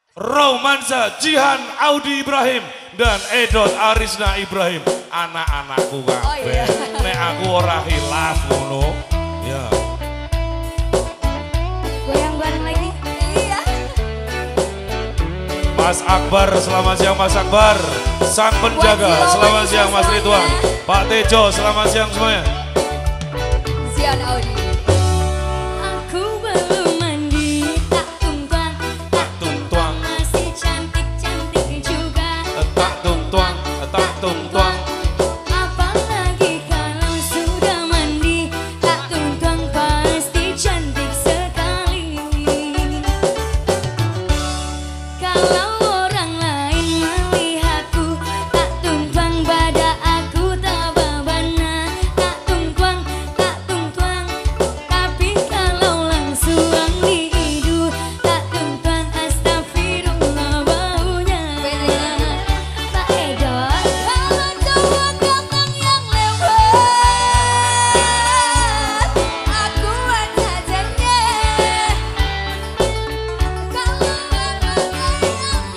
Romansa Jihan Audi Ibrahim dan Edot Arisna Ibrahim. Anak-anakku kabeh. Nek aku ora hilaf ngono. Ya. Goyang bareng lagi. Iya. Mas Akbar, selamat siang Mas Akbar. Sang penjaga, selamat siang Mas Ridwan. Pak Tejo, selamat siang semuanya. Zian Audi. Aku belum mandi, tak tungtuang, Tak tungtuang, masih cantik-cantik juga. tak tungtuang, tak tungtuang. Apalagi kalau sudah mandi, tak tungtuang pasti cantik sekali. Kalau orang lain melihatku, tak tungtuang pada aku tak babana. Tak tungtuang, tapi kalau langsung dihidu, tak tungtuang astagfirullah baunya. Pak Edot, Kalau cowok ganteng yang lewat, aku saja. Kalau ganteng yang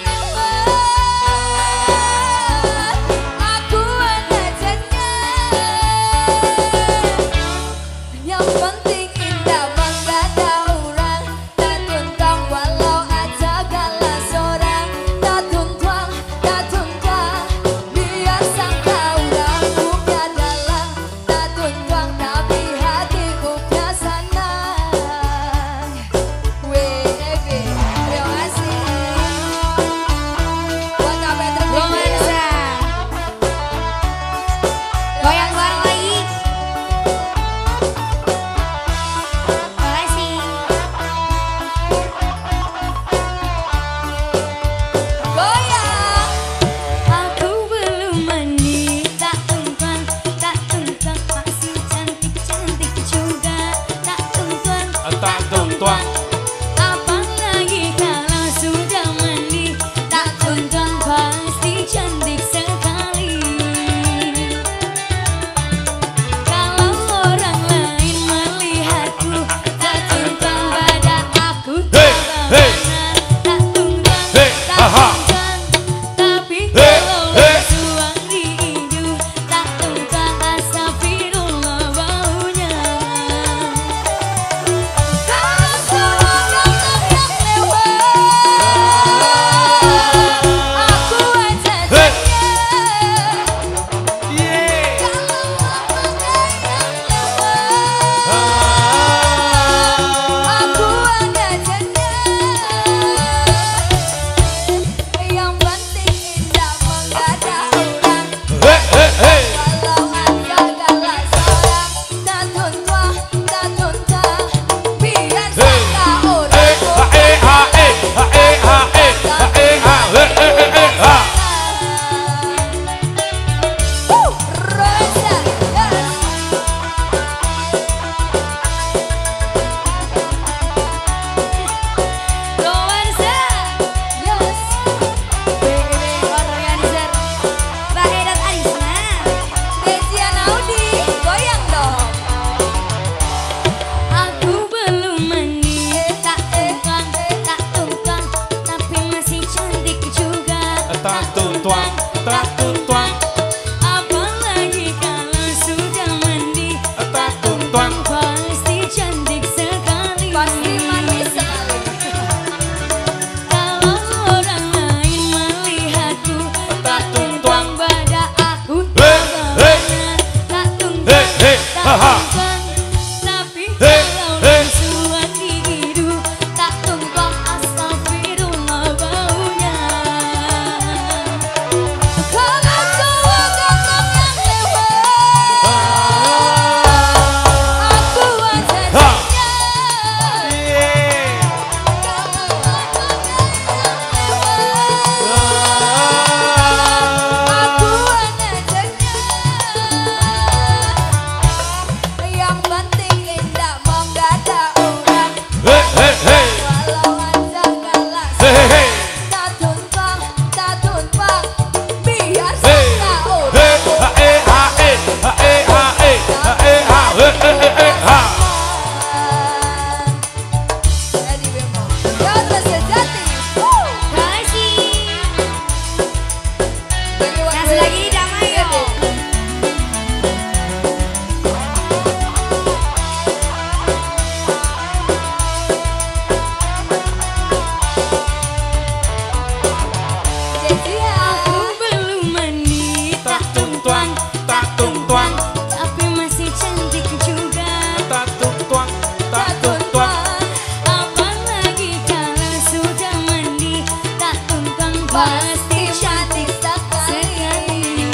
pasti cantik sekali.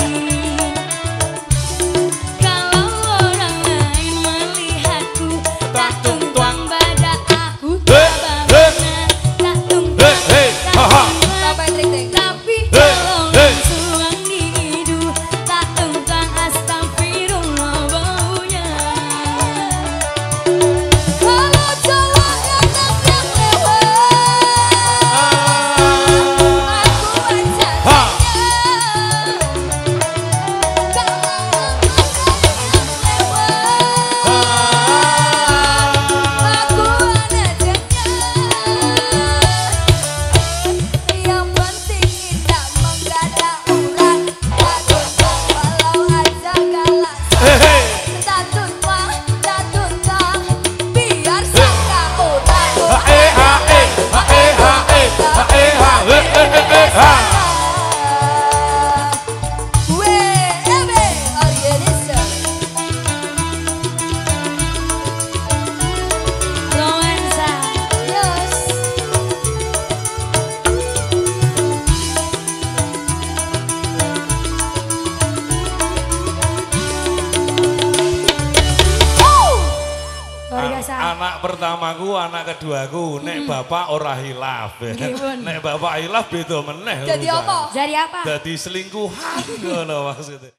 Kalau orang lain melihatku tak tumpang pada aku tak bagaimana, tak tumpang Sampai trik-trik. tapi kalau langsung dihidu tak tumpang astagfirullah baunya. Kalau cowok ganteng yang lewat, aku baca. Loensa luar biasa. Anak pertamaku, anak keduaku, nek bapak ora hilaf. Nggih, Bun. Nek bapak hilaf beda meneh. Jadi apa? Jadi apa? Jadi selingkuhan ngono maksudnya.